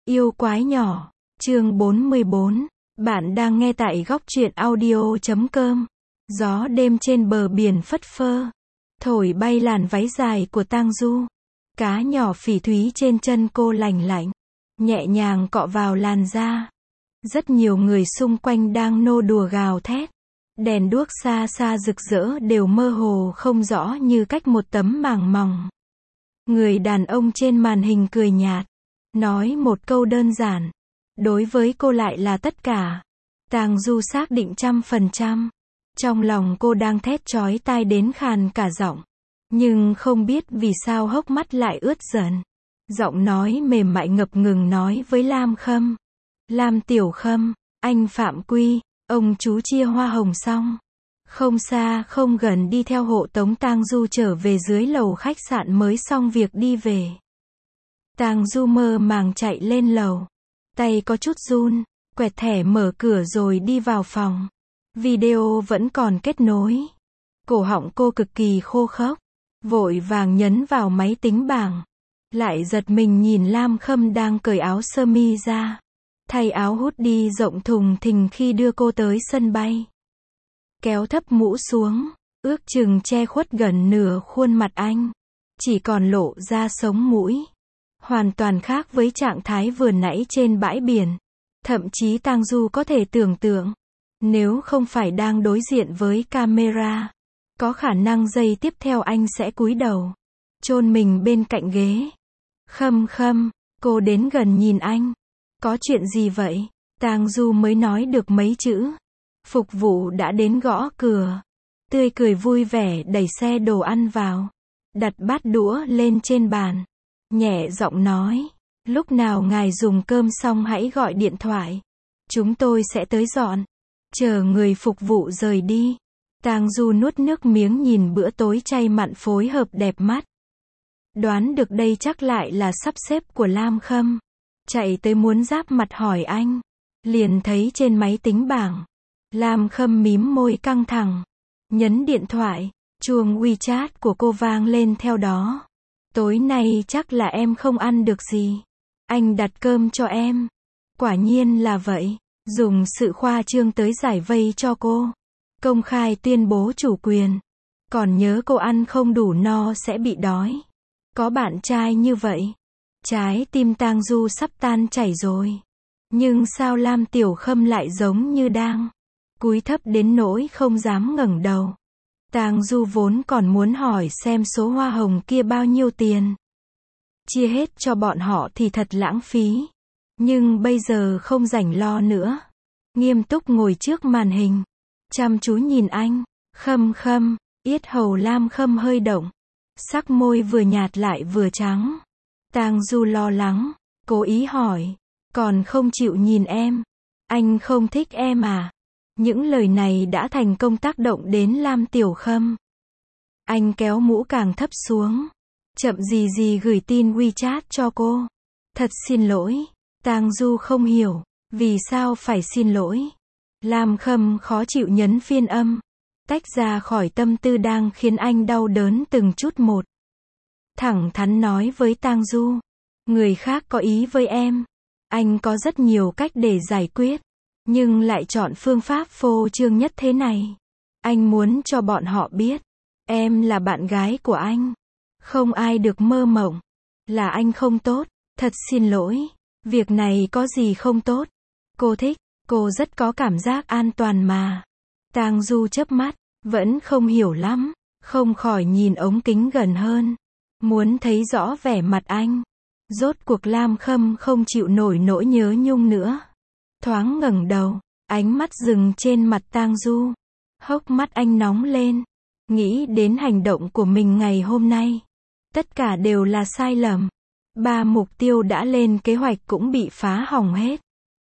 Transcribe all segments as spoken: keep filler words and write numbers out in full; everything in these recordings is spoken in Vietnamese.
Yêu quái nhỏ, chương bốn mươi bốn. Bạn đang nghe tại góc truyện audio chấm com. Gió đêm trên bờ biển phất phơ, thổi bay làn váy dài của Tang Du. Cá nhỏ phỉ thúy trên chân cô lành lạnh, nhẹ nhàng cọ vào làn da. Rất nhiều người xung quanh đang nô đùa gào thét. Đèn đuốc xa xa rực rỡ đều mơ hồ không rõ như cách một tấm màng mỏng. Người đàn ông trên màn hình cười nhạt, nói một câu đơn giản. Đối với cô lại là tất cả. Tang Du xác định trăm phần trăm. Trong lòng cô đang thét chói tai đến khàn cả giọng. Nhưng không biết vì sao hốc mắt lại ướt dần. Giọng nói mềm mại ngập ngừng nói với Lam Khâm. Lam Tiểu Khâm, anh Phạm Quy, ông chú chia hoa hồng xong. Không xa không gần đi theo hộ tống Tang Du trở về dưới lầu khách sạn mới xong việc đi về. Tang Du mơ màng chạy lên lầu. Tay có chút run, quẹt thẻ mở cửa rồi đi vào phòng. Video vẫn còn kết nối. Cổ họng cô cực kỳ khô khốc. Vội vàng nhấn vào máy tính bảng. Lại giật mình nhìn Lam Khâm đang cởi áo sơ mi ra. Thay áo hoodie rộng thùng thình khi đưa cô tới sân bay. Kéo thấp mũ xuống, ước chừng che khuất gần nửa khuôn mặt anh. Chỉ còn lộ ra sống mũi. Hoàn toàn khác với trạng thái vừa nãy trên bãi biển. Thậm chí Tang Du có thể tưởng tượng, nếu không phải đang đối diện với camera, có khả năng giây tiếp theo anh sẽ cúi đầu, chôn mình bên cạnh ghế. Khâm Khâm, cô đến gần nhìn anh. Có chuyện gì vậy? Tang Du mới nói được mấy chữ. Phục vụ đã đến gõ cửa. Tươi cười vui vẻ đẩy xe đồ ăn vào. Đặt bát đũa lên trên bàn. Nhẹ giọng nói, lúc nào ngài dùng cơm xong hãy gọi điện thoại. Chúng tôi sẽ tới dọn. Chờ người phục vụ rời đi. Tang Du nuốt nước miếng nhìn bữa tối chay mặn phối hợp đẹp mắt. Đoán được đây chắc lại là sắp xếp của Lam Khâm. Chạy tới muốn giáp mặt hỏi anh. Liền thấy trên máy tính bảng. Lam Khâm mím môi căng thẳng. Nhấn điện thoại. Chuông WeChat của cô vang lên theo đó. Tối nay chắc là em không ăn được gì. Anh đặt cơm cho em. Quả nhiên là vậy. Dùng sự khoa trương tới giải vây cho cô. Công khai tuyên bố chủ quyền. Còn nhớ cô ăn không đủ no sẽ bị đói. Có bạn trai như vậy. Trái tim Tang Du sắp tan chảy rồi. Nhưng sao Lam Tiểu Khâm lại giống như đang cúi thấp đến nỗi không dám ngẩng đầu. Tang Du vốn còn muốn hỏi xem số hoa hồng kia bao nhiêu tiền. Chia hết cho bọn họ thì thật lãng phí. Nhưng bây giờ không rảnh lo nữa. Nghiêm túc ngồi trước màn hình. Chăm chú nhìn anh. Khâm Khâm, yết hầu Lam Khâm hơi động. Sắc môi vừa nhạt lại vừa trắng. Tang Du lo lắng. Cố ý hỏi. Còn không chịu nhìn em. Anh không thích em à? Những lời này đã thành công tác động đến Lam Tiểu Khâm. Anh kéo mũ càng thấp xuống. Chậm gì gì gửi tin WeChat cho cô. Thật xin lỗi. Tang Du không hiểu. Vì sao phải xin lỗi? Lam Khâm khó chịu nhấn phiên âm. Tách ra khỏi tâm tư đang khiến anh đau đớn từng chút một. Thẳng thắn nói với Tang Du. Người khác có ý với em. Anh có rất nhiều cách để giải quyết. Nhưng lại chọn phương pháp phô trương nhất thế này. Anh muốn cho bọn họ biết. Em là bạn gái của anh. Không ai được mơ mộng. Là anh không tốt. Thật xin lỗi. Việc này có gì không tốt. Cô thích. Cô rất có cảm giác an toàn mà. Tang Du chớp mắt. Vẫn không hiểu lắm. Không khỏi nhìn ống kính gần hơn. Muốn thấy rõ vẻ mặt anh. Rốt cuộc Lam Khâm không chịu nổi nỗi nhớ nhung nữa. Thoáng ngẩng đầu, ánh mắt dừng trên mặt Tang Du. Hốc mắt anh nóng lên. Nghĩ đến hành động của mình ngày hôm nay. Tất cả đều là sai lầm. Ba mục tiêu đã lên kế hoạch cũng bị phá hỏng hết.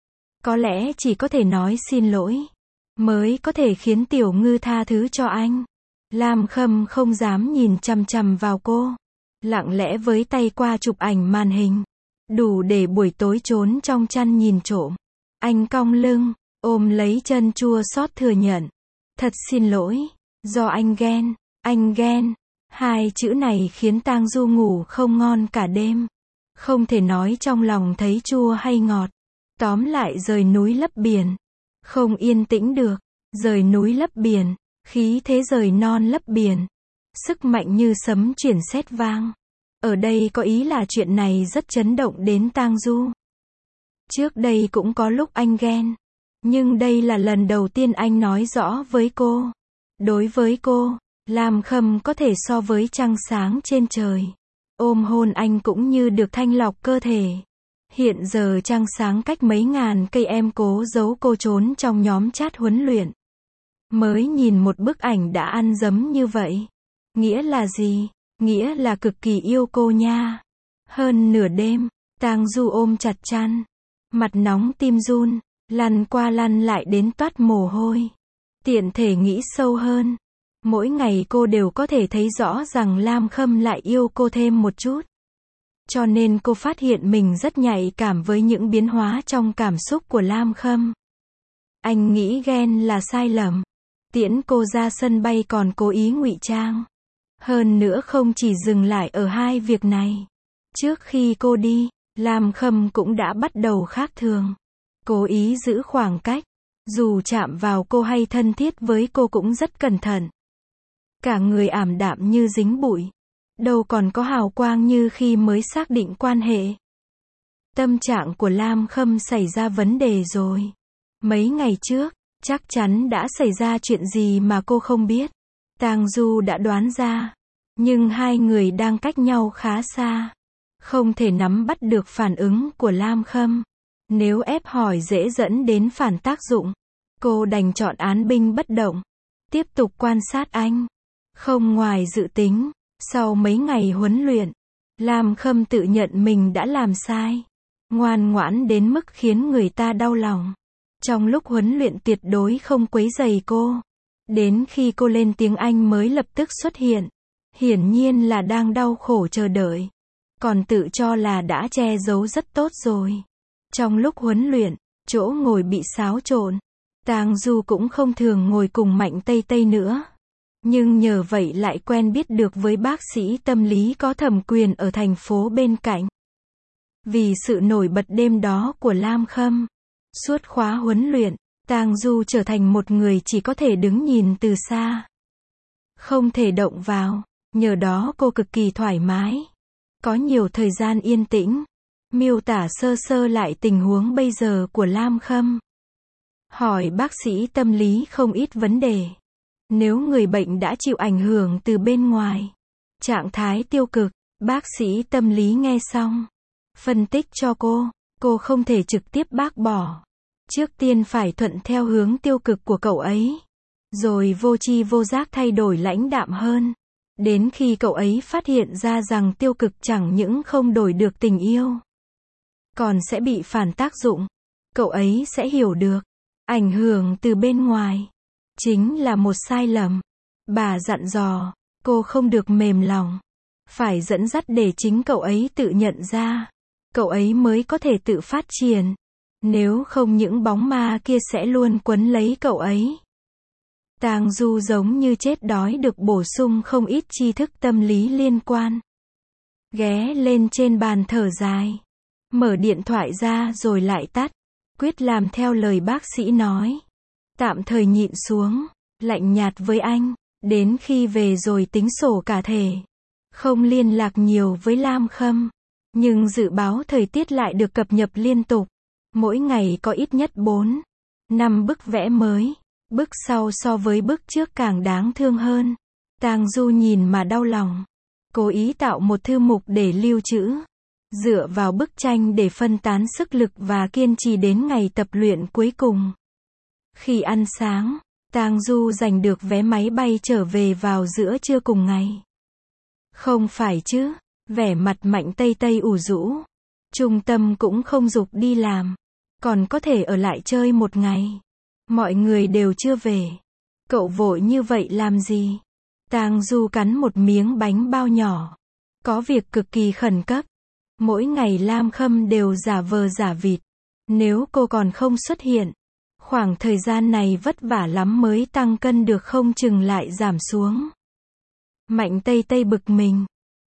Có lẽ chỉ có thể nói xin lỗi. Mới có thể khiến Tiểu Ngư tha thứ cho anh. Lam Khâm không dám nhìn chằm chằm vào cô. Lặng lẽ với tay qua chụp ảnh màn hình. Đủ để buổi tối trốn trong chăn nhìn trộm. Anh cong lưng, ôm lấy chân chua xót thừa nhận. Thật xin lỗi, do anh ghen, anh ghen. Hai chữ này khiến Tang Du ngủ không ngon cả đêm. Không thể nói trong lòng thấy chua hay ngọt. Tóm lại rời núi lấp biển. Không yên tĩnh được. Rời núi lấp biển. Khí thế rời non lấp biển. Sức mạnh như sấm chuyển sét vang. Ở đây có ý là chuyện này rất chấn động đến Tang Du. Trước đây cũng có lúc anh ghen. Nhưng đây là lần đầu tiên anh nói rõ với cô. Đối với cô, Lam Khâm có thể so với trăng sáng trên trời. Ôm hôn anh cũng như được thanh lọc cơ thể. Hiện giờ trăng sáng cách mấy ngàn cây, em cố giấu cô trốn trong nhóm chat huấn luyện. Mới nhìn một bức ảnh đã ăn dấm như vậy. Nghĩa là gì? Nghĩa là cực kỳ yêu cô nha. Hơn nửa đêm, Tang Du ôm chặt chăn. Mặt nóng tim run, lăn qua lăn lại đến toát mồ hôi. Tiện thể nghĩ sâu hơn. Mỗi ngày cô đều có thể thấy rõ rằng Lam Khâm lại yêu cô thêm một chút. Cho nên cô phát hiện mình rất nhạy cảm với những biến hóa trong cảm xúc của Lam Khâm. Anh nghĩ ghen là sai lầm. Tiễn cô ra sân bay còn cố ý ngụy trang. Hơn nữa không chỉ dừng lại ở hai việc này. Trước khi cô đi, Lam Khâm cũng đã bắt đầu khác thường. Cố ý giữ khoảng cách. Dù chạm vào cô hay thân thiết với cô cũng rất cẩn thận. Cả người ảm đạm như dính bụi. Đâu còn có hào quang như khi mới xác định quan hệ. Tâm trạng của Lam Khâm xảy ra vấn đề rồi. Mấy ngày trước, chắc chắn đã xảy ra chuyện gì mà cô không biết. Tang Du đã đoán ra. Nhưng hai người đang cách nhau khá xa. Không thể nắm bắt được phản ứng của Lam Khâm. Nếu ép hỏi dễ dẫn đến phản tác dụng. Cô đành chọn án binh bất động. Tiếp tục quan sát anh. Không ngoài dự tính. Sau mấy ngày huấn luyện, Lam Khâm tự nhận mình đã làm sai. Ngoan ngoãn đến mức khiến người ta đau lòng. Trong lúc huấn luyện tuyệt đối không quấy rầy cô. Đến khi cô lên tiếng Anh mới lập tức xuất hiện. Hiển nhiên là đang đau khổ chờ đợi. Còn tự cho là đã che giấu rất tốt rồi. Trong lúc huấn luyện, chỗ ngồi bị xáo trộn. Tang Du cũng không thường ngồi cùng Mạnh Tây Tây nữa. Nhưng nhờ vậy lại quen biết được với bác sĩ tâm lý có thẩm quyền ở thành phố bên cạnh. Vì sự nổi bật đêm đó của Lam Khâm, suốt khóa huấn luyện, Tang Du trở thành một người chỉ có thể đứng nhìn từ xa. Không thể động vào, nhờ đó cô cực kỳ thoải mái. Có nhiều thời gian yên tĩnh, miêu tả sơ sơ lại tình huống bây giờ của Lam Khâm. Hỏi bác sĩ tâm lý không ít vấn đề. Nếu người bệnh đã chịu ảnh hưởng từ bên ngoài, trạng thái tiêu cực, bác sĩ tâm lý nghe xong, phân tích cho cô, cô không thể trực tiếp bác bỏ. Trước tiên phải thuận theo hướng tiêu cực của cậu ấy, rồi vô tri vô giác thay đổi lãnh đạm hơn. Đến khi cậu ấy phát hiện ra rằng tiêu cực chẳng những không đổi được tình yêu, còn sẽ bị phản tác dụng, cậu ấy sẽ hiểu được, ảnh hưởng từ bên ngoài chính là một sai lầm. Bà dặn dò, cô không được mềm lòng, phải dẫn dắt để chính cậu ấy tự nhận ra, cậu ấy mới có thể tự phát triển. Nếu không những bóng ma kia sẽ luôn quấn lấy cậu ấy. Tang Du giống như chết đói được bổ sung không ít tri thức tâm lý liên quan. Ghé lên trên bàn thở dài, mở điện thoại ra rồi lại tắt, quyết làm theo lời bác sĩ nói. Tạm thời nhịn xuống, lạnh nhạt với anh, đến khi về rồi tính sổ cả thể. Không liên lạc nhiều với Lam Khâm, nhưng dự báo thời tiết lại được cập nhật liên tục. Mỗi ngày có ít nhất bốn, năm bức vẽ mới, bức sau so với bức trước càng đáng thương hơn. Tang Du nhìn mà đau lòng, cố ý tạo một thư mục để lưu trữ, dựa vào bức tranh để phân tán sức lực và kiên trì đến ngày tập luyện cuối cùng. Khi ăn sáng, Tang Du giành được vé máy bay trở về vào giữa trưa cùng ngày. Không phải chứ, vẻ mặt Mạnh Tây Tây ủ rũ. Trung tâm cũng không giục đi làm, còn có thể ở lại chơi một ngày. Mọi người đều chưa về. Cậu vội như vậy làm gì? Tang Du cắn một miếng bánh bao nhỏ. Có việc cực kỳ khẩn cấp. Mỗi ngày Lam Khâm đều giả vờ giả vịt. Nếu cô còn không xuất hiện, khoảng thời gian này vất vả lắm mới tăng cân được không chừng lại giảm xuống. Mạnh Tây Tây bực mình.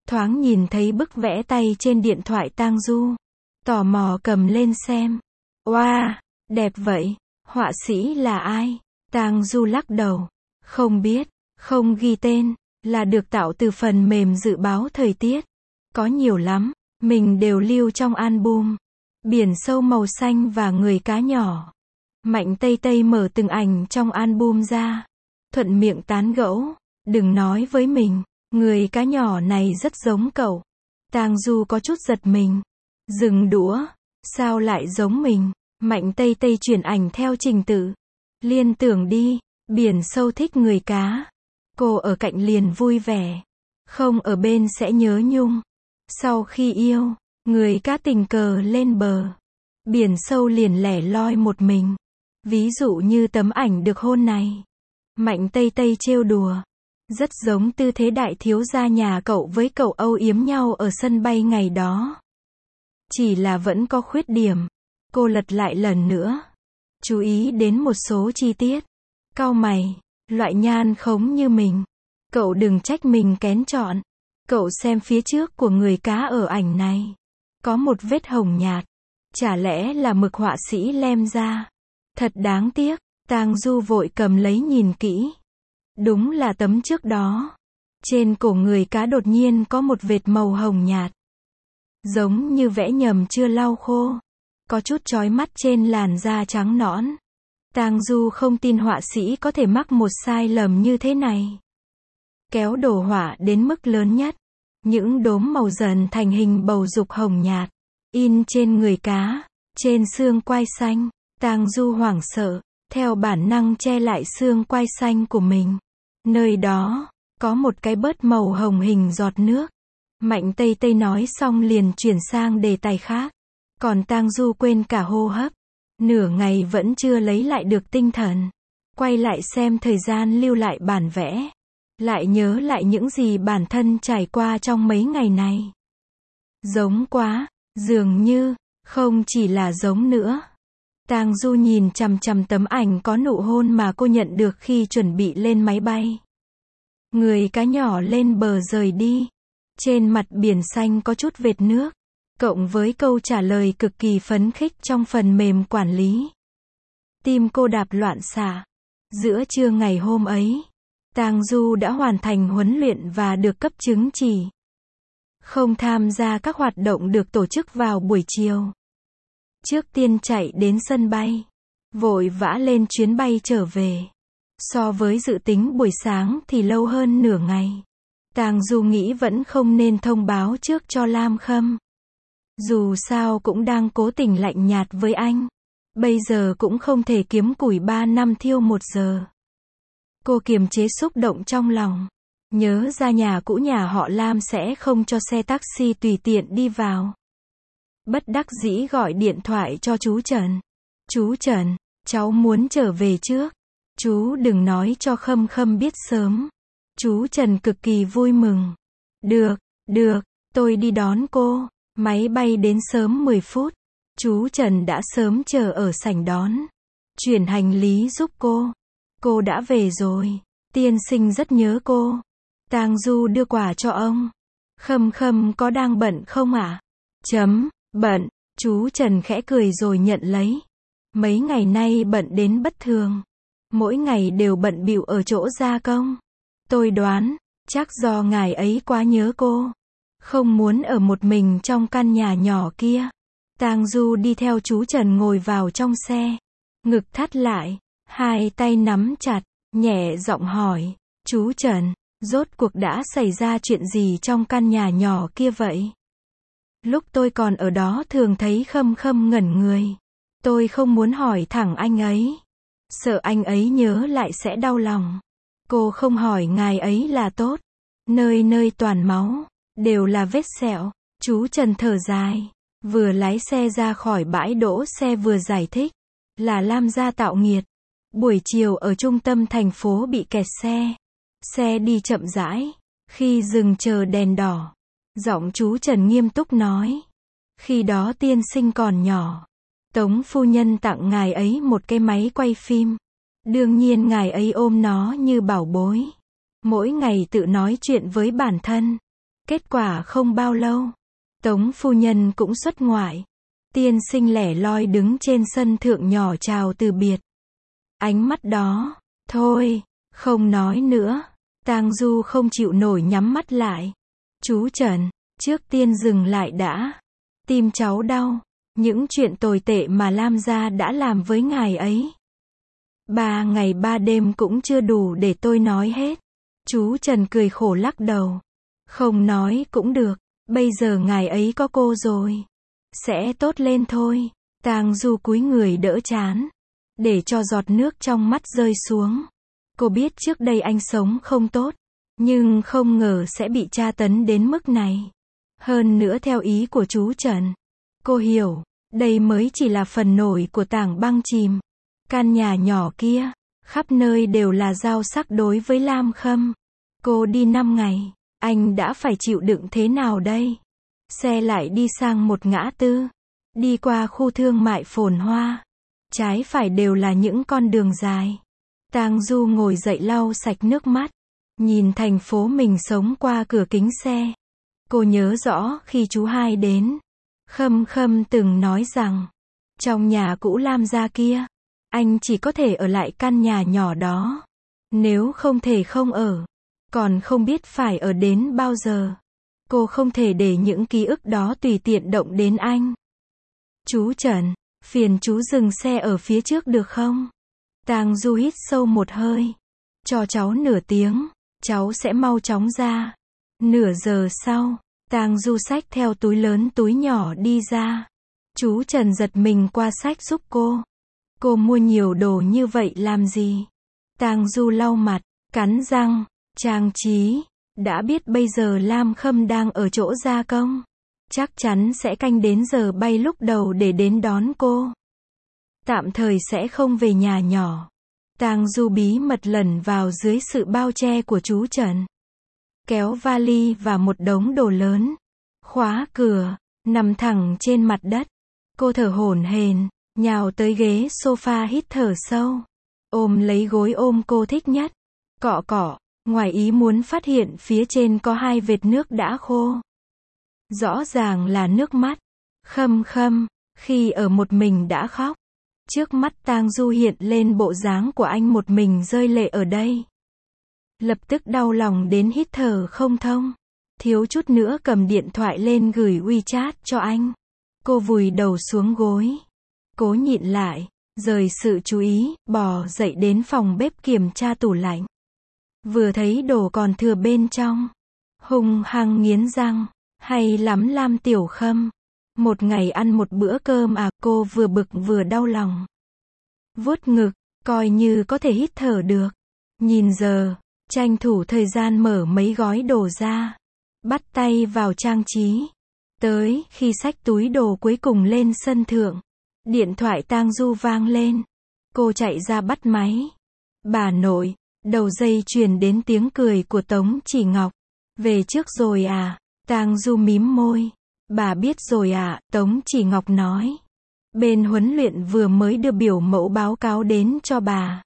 thoáng nhìn thấy bức vẽ tay trên điện thoại Tang Du. Tò mò cầm lên xem. Oa, wow, đẹp vậy, họa sĩ là ai? Tang Du lắc đầu. Không biết, không ghi tên, là được tạo từ phần mềm dự báo thời tiết. Có nhiều lắm, mình đều lưu trong album. Biển sâu màu xanh và người cá nhỏ. Mạnh Tây Tây mở từng ảnh trong album ra. Thuận miệng tán gẫu. Đừng nói với mình, người cá nhỏ này rất giống cậu. Tang Du có chút giật mình. Dừng đũa, sao lại giống mình? Mạnh Tây Tây chuyển ảnh theo trình tự. Liên tưởng đi, biển sâu thích người cá. Cô ở cạnh liền vui vẻ. Không ở bên sẽ nhớ nhung. Sau khi yêu, người cá tình cờ lên bờ. Biển sâu liền lẻ loi một mình. Ví dụ như tấm ảnh được hôn này. Mạnh Tây Tây trêu đùa. Rất giống tư thế đại thiếu gia nhà cậu với cậu âu yếm nhau ở sân bay ngày đó. Chỉ là vẫn có khuyết điểm. Cô lật lại lần nữa. Chú ý đến một số chi tiết. Cau mày. Loại nhan khống như mình. Cậu đừng trách mình kén chọn. Cậu xem phía trước của người cá ở ảnh này. Có một vết hồng nhạt. Chả lẽ là mực họa sĩ lem ra? Thật đáng tiếc. Tang Du vội cầm lấy nhìn kỹ. Đúng là tấm trước đó. Trên cổ người cá đột nhiên có một vệt màu hồng nhạt. Giống như vẽ nhầm chưa lau khô. Có chút chói mắt trên làn da trắng nõn. Tang Du không tin họa sĩ có thể mắc một sai lầm như thế này. Kéo đồ họa đến mức lớn nhất. Những đốm màu dần thành hình bầu dục hồng nhạt. In trên người cá. Trên xương quai xanh. Tang Du hoảng sợ. Theo bản năng che lại xương quai xanh của mình. Nơi đó, có một cái bớt màu hồng hình giọt nước. Mạnh Tây Tây nói xong liền chuyển sang đề tài khác. Còn Tang Du quên cả hô hấp. Nửa ngày vẫn chưa lấy lại được tinh thần. Quay lại xem thời gian lưu lại bản vẽ. Lại nhớ lại những gì bản thân trải qua trong mấy ngày này. Giống quá, dường như, không chỉ là giống nữa. Tang Du nhìn chằm chằm tấm ảnh có nụ hôn mà cô nhận được khi chuẩn bị lên máy bay. Người cá nhỏ lên bờ rời đi. Trên mặt biển xanh có chút vệt nước. Cộng với câu trả lời cực kỳ phấn khích trong phần mềm quản lý. Tim cô đạp loạn xạ. Giữa trưa ngày hôm ấy, Tang Du đã hoàn thành huấn luyện và được cấp chứng chỉ. Không tham gia các hoạt động được tổ chức vào buổi chiều. Trước tiên chạy đến sân bay. Vội vã lên chuyến bay trở về. So với dự tính buổi sáng thì lâu hơn nửa ngày. Tang Du nghĩ vẫn không nên thông báo trước cho Lam Khâm. Dù sao cũng đang cố tình lạnh nhạt với anh. Bây giờ cũng không thể kiếm củi ba năm thiêu một giờ. Cô kiềm chế xúc động trong lòng. Nhớ ra nhà cũ nhà họ Lam sẽ không cho xe taxi tùy tiện đi vào. Bất đắc dĩ gọi điện thoại cho chú Trần. Chú Trần, cháu muốn trở về trước. Chú đừng nói cho Khâm Khâm biết sớm. Chú Trần cực kỳ vui mừng. Được, được, tôi đi đón cô. Máy bay đến sớm mười phút. Chú Trần đã sớm chờ ở sảnh đón. Chuyển hành lý giúp cô. Cô đã về rồi. Tiên sinh rất nhớ cô. Tang Du đưa quà cho ông. Khâm Khâm có đang bận không ạ? À? Chấm, bận. Chú Trần khẽ cười rồi nhận lấy. Mấy ngày nay bận đến bất thường. Mỗi ngày đều bận bịu ở chỗ gia công. Tôi đoán, chắc do ngài ấy quá nhớ cô. Không muốn ở một mình trong căn nhà nhỏ kia. Tang Du đi theo chú Trần ngồi vào trong xe. Ngực thắt lại. Hai tay nắm chặt. Nhẹ giọng hỏi. Chú Trần, rốt cuộc đã xảy ra chuyện gì trong căn nhà nhỏ kia vậy? Lúc tôi còn ở đó thường thấy Khâm Khâm ngẩn người. Tôi không muốn hỏi thẳng anh ấy. Sợ anh ấy nhớ lại sẽ đau lòng. Cô không hỏi ngài ấy là tốt. Nơi nơi toàn máu. Đều là vết sẹo. Chú Trần thở dài. Vừa lái xe ra khỏi bãi đỗ xe vừa giải thích. Là Lam gia tạo nghiệt. Buổi chiều ở trung tâm thành phố bị kẹt xe. Xe đi chậm rãi. Khi dừng chờ đèn đỏ. Giọng chú Trần nghiêm túc nói. Khi đó tiên sinh còn nhỏ. Tống phu nhân tặng ngài ấy một cái máy quay phim. Đương nhiên ngài ấy ôm nó như bảo bối. Mỗi ngày tự nói chuyện với bản thân. Kết quả không bao lâu, Tống phu nhân cũng xuất ngoại. Tiên sinh lẻ loi đứng trên sân thượng nhỏ chào từ biệt. Ánh mắt đó, thôi, không nói nữa. Tang Du không chịu nổi nhắm mắt lại. Chú Trần, trước tiên dừng lại đã. Tim cháu đau. Những chuyện tồi tệ mà Lam gia đã làm với ngài ấy. Ba ngày ba đêm cũng chưa đủ để tôi nói hết. Chú Trần cười khổ lắc đầu. Không nói cũng được. Bây giờ ngài ấy có cô rồi. Sẽ tốt lên thôi. Tang Du cúi người đỡ trán. Để cho giọt nước trong mắt rơi xuống. Cô biết trước đây anh sống không tốt. Nhưng không ngờ sẽ bị tra tấn đến mức này. Hơn nữa theo ý của chú Trần. Cô hiểu, đây mới chỉ là phần nổi của tảng băng chìm. Căn nhà nhỏ kia, khắp nơi đều là dao sắc đối với Lam Khâm. Cô đi năm ngày, anh đã phải chịu đựng thế nào đây? Xe lại đi sang một ngã tư. Đi qua khu thương mại phồn hoa. Trái phải đều là những con đường dài. Tang Du ngồi dậy lau sạch nước mắt. Nhìn thành phố mình sống qua cửa kính xe. Cô nhớ rõ khi chú hai đến. Khâm Khâm từng nói rằng. Trong nhà cũ Lam gia kia. Anh chỉ có thể ở lại căn nhà nhỏ đó. Nếu không thể không ở. Còn không biết phải ở đến bao giờ. Cô không thể để những ký ức đó tùy tiện động đến anh. Chú Trần, phiền chú dừng xe ở phía trước được không? Tang Du hít sâu một hơi. Cho cháu nửa tiếng, cháu sẽ mau chóng ra. Nửa giờ sau, Tang Du xách theo túi lớn túi nhỏ đi ra. Chú Trần giật mình qua xách giúp cô. Cô mua nhiều đồ như vậy làm gì? Tang Du lau mặt, cắn răng, trang trí. Đã biết bây giờ Lam Khâm đang ở chỗ gia công. Chắc chắn sẽ canh đến giờ bay lúc đầu để đến đón cô. Tạm thời sẽ không về nhà nhỏ. Tang Du bí mật lẩn vào dưới sự bao che của chú Trần. Kéo vali và một đống đồ lớn. Khóa cửa, nằm thẳng trên mặt đất. Cô thở hổn hển, nhào tới ghế sofa hít thở sâu. Ôm lấy gối ôm cô thích nhất. Cọ cọ, ngoài ý muốn phát hiện phía trên có hai vệt nước đã khô. Rõ ràng là nước mắt. Khâm Khâm, khi ở một mình đã khóc. Trước mắt Tang Du hiện lên bộ dáng của anh một mình rơi lệ ở đây. Lập tức đau lòng đến hít thở không thông. Thiếu chút nữa cầm điện thoại lên gửi WeChat cho anh. Cô vùi đầu xuống gối. Cố nhịn lại, rời sự chú ý, bò dậy đến phòng bếp kiểm tra tủ lạnh. Vừa thấy đồ còn thừa bên trong. Hung hăng nghiến răng. Hay lắm Lam Tiểu Khâm. Một ngày ăn một bữa cơm à, cô vừa bực vừa đau lòng. Vuốt ngực, coi như có thể hít thở được. Nhìn giờ, tranh thủ thời gian mở mấy gói đồ ra. Bắt tay vào trang trí. Tới, khi xách túi đồ cuối cùng lên sân thượng. Điện thoại Tang Du vang lên. Cô chạy ra bắt máy. Bà nội, đầu dây truyền đến tiếng cười của Tống Chỉ Ngọc. Về trước rồi à? Tang Du mím môi. Bà biết rồi ạ, à, Tống Chỉ Ngọc nói. Bên huấn luyện vừa mới đưa biểu mẫu báo cáo đến cho bà.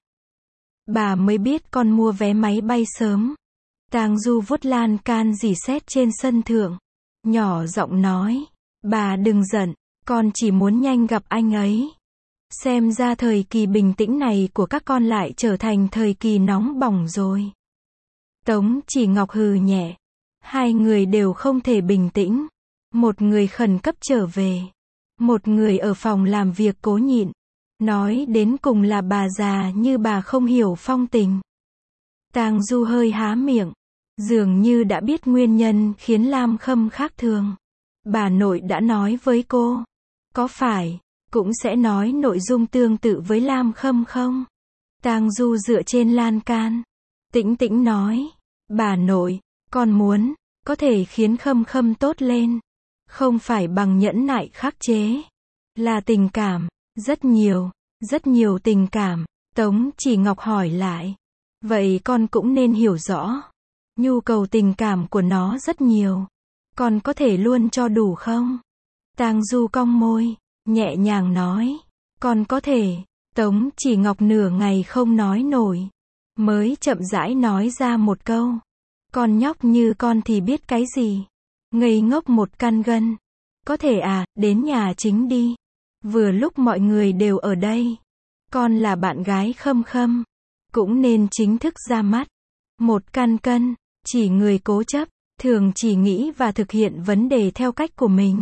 Bà mới biết con mua vé máy bay sớm. Tang Du vuốt lan can rỉ sét trên sân thượng. Nhỏ giọng nói. Bà đừng giận, con chỉ muốn nhanh gặp anh ấy. Xem ra thời kỳ bình tĩnh này của các con lại trở thành thời kỳ nóng bỏng rồi. Tống Chỉ Ngọc hừ nhẹ. Hai người đều không thể bình tĩnh. Một người khẩn cấp trở về. Một người ở phòng làm việc cố nhịn. Nói đến cùng là bà già như bà không hiểu phong tình. Tang Du hơi há miệng. Dường như đã biết nguyên nhân khiến Lam Khâm khác thường. Bà nội đã nói với cô. Có phải, cũng sẽ nói nội dung tương tự với Lam Khâm không? Tang Du dựa trên lan can. Tĩnh tĩnh nói. Bà nội, con muốn, có thể khiến Khâm Khâm tốt lên. Không phải bằng nhẫn nại khắc chế. Là tình cảm. Rất nhiều, rất nhiều tình cảm. Tống Chỉ Ngọc hỏi lại. Vậy con cũng nên hiểu rõ. Nhu cầu tình cảm của nó rất nhiều. Con có thể luôn cho đủ không? Tang Du cong môi, nhẹ nhàng nói. Con có thể. Tống Chỉ Ngọc nửa ngày không nói nổi. Mới chậm rãi nói ra một câu. Con nhóc như con thì biết cái gì. Ngây ngốc một căn gân. Có thể à, đến nhà chính đi. Vừa lúc mọi người đều ở đây. Con là bạn gái Khâm Khâm. Cũng nên chính thức ra mắt. Một căn cân. Chỉ người cố chấp. Thường chỉ nghĩ và thực hiện vấn đề theo cách của mình.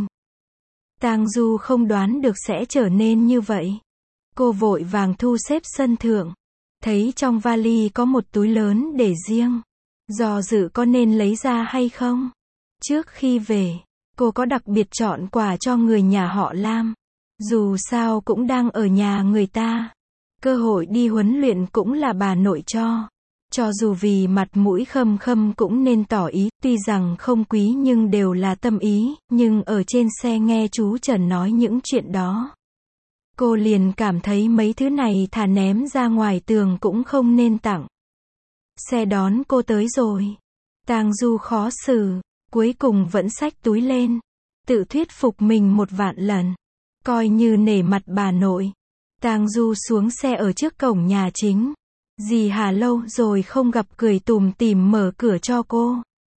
Tang Du không đoán được sẽ trở nên như vậy. Cô vội vàng thu xếp sân thượng. Thấy trong vali có một túi lớn để riêng. Do dự có nên lấy ra hay không? Trước khi về, cô có đặc biệt chọn quà cho người nhà họ Lam. Dù sao cũng đang ở nhà người ta. Cơ hội đi huấn luyện cũng là bà nội cho. Cho dù vì mặt mũi Khâm Khâm cũng nên tỏ ý, tuy rằng không quý nhưng đều là tâm ý, nhưng ở trên xe nghe chú Trần nói những chuyện đó. Cô liền cảm thấy mấy thứ này thà ném ra ngoài tường cũng không nên tặng. Xe đón cô tới rồi. Tang Du khó xử, cuối cùng vẫn xách túi lên. Tự thuyết phục mình một vạn lần. Coi như nể mặt bà nội. Tang Du xuống xe ở trước cổng nhà chính. Dì Hà lâu rồi không gặp cười tủm tỉm mở cửa cho cô.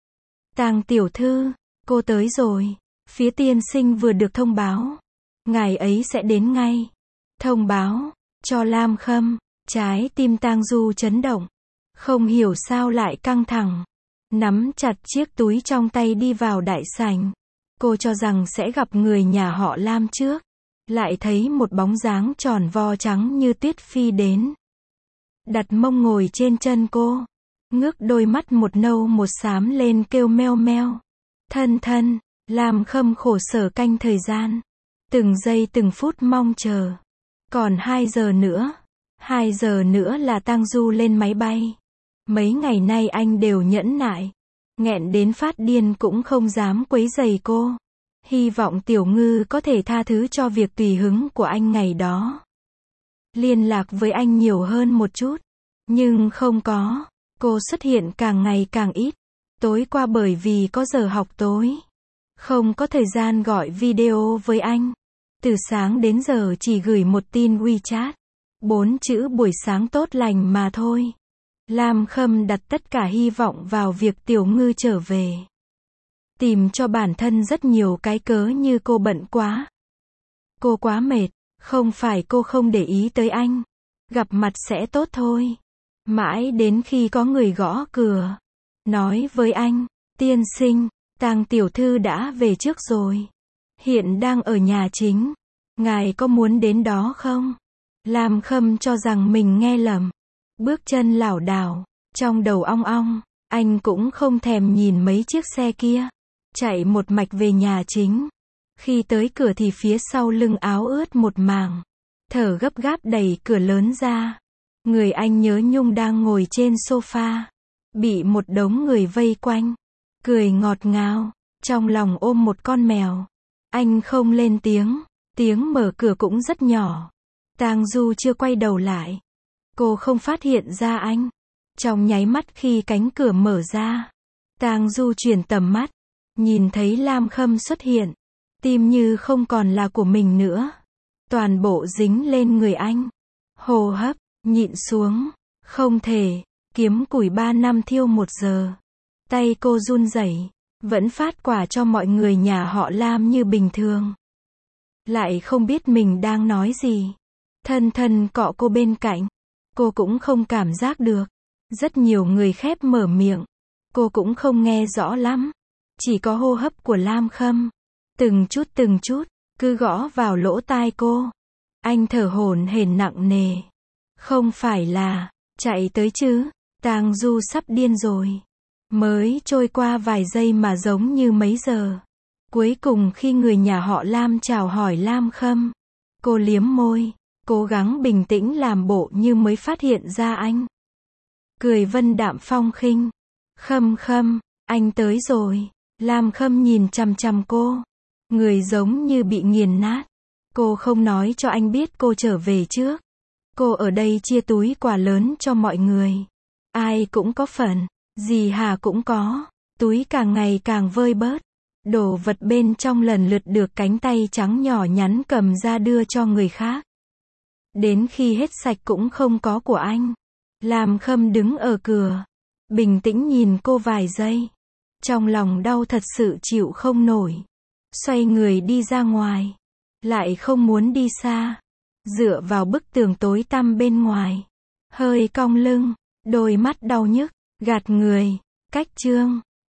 Tang tiểu thư, cô tới rồi. Phía tiên sinh vừa được thông báo. Ngài ấy sẽ đến ngay. Thông báo, cho Lam Khâm. Trái tim Tang Du chấn động. Không hiểu sao lại căng thẳng. Nắm chặt chiếc túi trong tay đi vào đại sảnh. Cô cho rằng sẽ gặp người nhà họ Lam trước. Lại thấy một bóng dáng tròn vo trắng như tuyết phi đến. Đặt mông ngồi trên chân cô. Ngước đôi mắt một nâu một xám lên kêu meo meo. Thân thân, Lam Khâm khổ sở canh thời gian. Từng giây từng phút mong chờ. Còn hai giờ nữa. Hai giờ nữa là Tang Du lên máy bay. Mấy ngày nay anh đều nhẫn nại. Nghẹn đến phát điên cũng không dám quấy rầy cô. Hy vọng Tiểu Ngư có thể tha thứ cho việc tùy hứng của anh ngày đó. Liên lạc với anh nhiều hơn một chút. Nhưng không có. Cô xuất hiện càng ngày càng ít. Tối qua bởi vì có giờ học tối. Không có thời gian gọi video với anh. Từ sáng đến giờ chỉ gửi một tin WeChat. Bốn chữ buổi sáng tốt lành mà thôi. Lam Khâm đặt tất cả hy vọng vào việc Tiểu Ngư trở về. Tìm cho bản thân rất nhiều cái cớ như cô bận quá. Cô quá mệt. Không phải cô không để ý tới anh. Gặp mặt sẽ tốt thôi. Mãi đến khi có người gõ cửa. Nói với anh, tiên sinh, Tang tiểu thư đã về trước rồi. Hiện đang ở nhà chính. Ngài có muốn đến đó không? Lam Khâm cho rằng mình nghe lầm. Bước chân lảo đảo. Trong đầu ong ong. Anh cũng không thèm nhìn mấy chiếc xe kia. Chạy một mạch về nhà chính. Khi tới cửa thì phía sau lưng áo ướt một mảng. Thở gấp gáp đẩy cửa lớn ra. Người anh nhớ nhung đang ngồi trên sofa. Bị một đống người vây quanh. Cười ngọt ngào. Trong lòng ôm một con mèo. Anh không lên tiếng. Tiếng mở cửa cũng rất nhỏ. Tang Du chưa quay đầu lại. Cô không phát hiện ra anh. Trong nháy mắt khi cánh cửa mở ra. Tang Du chuyển tầm mắt. Nhìn thấy Lam Khâm xuất hiện. Tim như không còn là của mình nữa. Toàn bộ dính lên người anh. Hô hấp, nhịn xuống. Không thể. Kiếm củi ba năm thiêu một giờ. Tay cô run rẩy. Vẫn phát quà cho mọi người nhà họ Lam như bình thường. Lại không biết mình đang nói gì. Thân thân cọ cô bên cạnh. Cô cũng không cảm giác được. Rất nhiều người khép mở miệng. Cô cũng không nghe rõ lắm. Chỉ có hô hấp của Lam Khâm. Từng chút từng chút. Cứ gõ vào lỗ tai cô. Anh thở hổn hển nặng nề. Không phải là. Chạy tới chứ. Tang Du sắp điên rồi. Mới trôi qua vài giây mà giống như mấy giờ. Cuối cùng khi người nhà họ Lam chào hỏi Lam Khâm. Cô liếm môi. Cố gắng bình tĩnh làm bộ như mới phát hiện ra anh. Cười vân đạm phong khinh. Khâm Khâm, anh tới rồi. Lam Khâm nhìn chằm chằm cô. Người giống như bị nghiền nát. Cô không nói cho anh biết cô trở về trước. Cô ở đây chia túi quà lớn cho mọi người. Ai cũng có phần. Dì Hà cũng có. Túi càng ngày càng vơi bớt. Đồ vật bên trong lần lượt được cánh tay trắng nhỏ nhắn cầm ra đưa cho người khác. Đến khi hết sạch cũng không có của anh. Lam Khâm đứng ở cửa. bình tĩnh nhìn cô vài giây. Trong lòng đau thật sự chịu không nổi. Xoay người đi ra ngoài. Lại không muốn đi xa. Dựa vào bức tường tối tăm bên ngoài. Hơi cong lưng. Đôi mắt đau nhức. Gạt người. Cách chương.